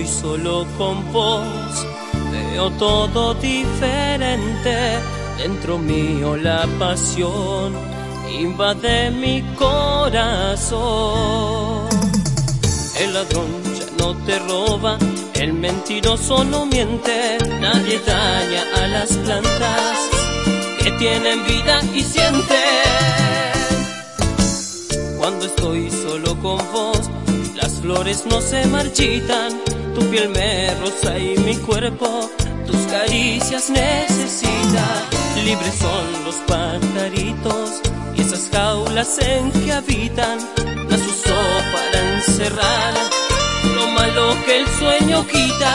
estoy solo con vos, veo todo diferente. Dentro mío la pasión invade mi corazón. El ladrón ya no te roba, el mentiroso no miente. Nadie daña a las plantas que tienen vida y sienten. Cuando estoy solo con vos, las flores no se marchitan. Tu piel me roza y mi cuerpo tus caricias necesita. Libres son los pajaritos y esas jaulas en que habitan. Las uso para encerrar lo malo que el sueño quita.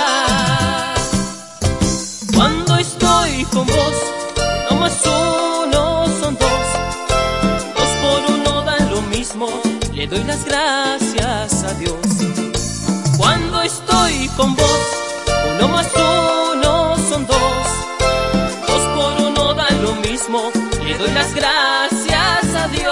Cuando estoy con vos, uno más uno son dos. Dos por uno dan lo mismo, le doy las gracias a Dios. Cuando estoy con vos, uno más uno son dos. Dos por uno dan lo mismo, le doy las gracias a Dios.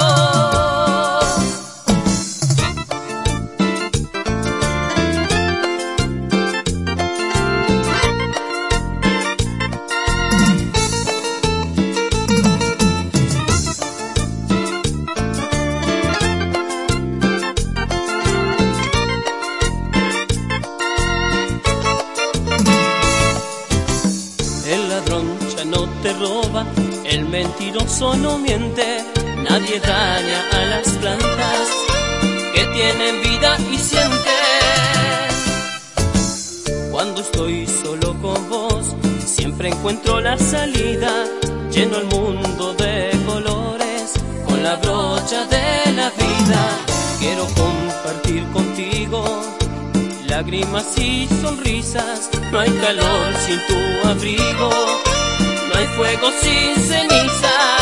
El ladrón ya no te roba, el mentiroso no miente. Nadie daña a las plantas que tienen vida y sienten. Cuando estoy solo con vos, siempre encuentro la salida. Lleno el mundo de colores con la brocha de la vida. Quiero compartir contigo lágrimas y sonrisas. No hay calor sin tu abrigo, no hay fuego sin ceniza.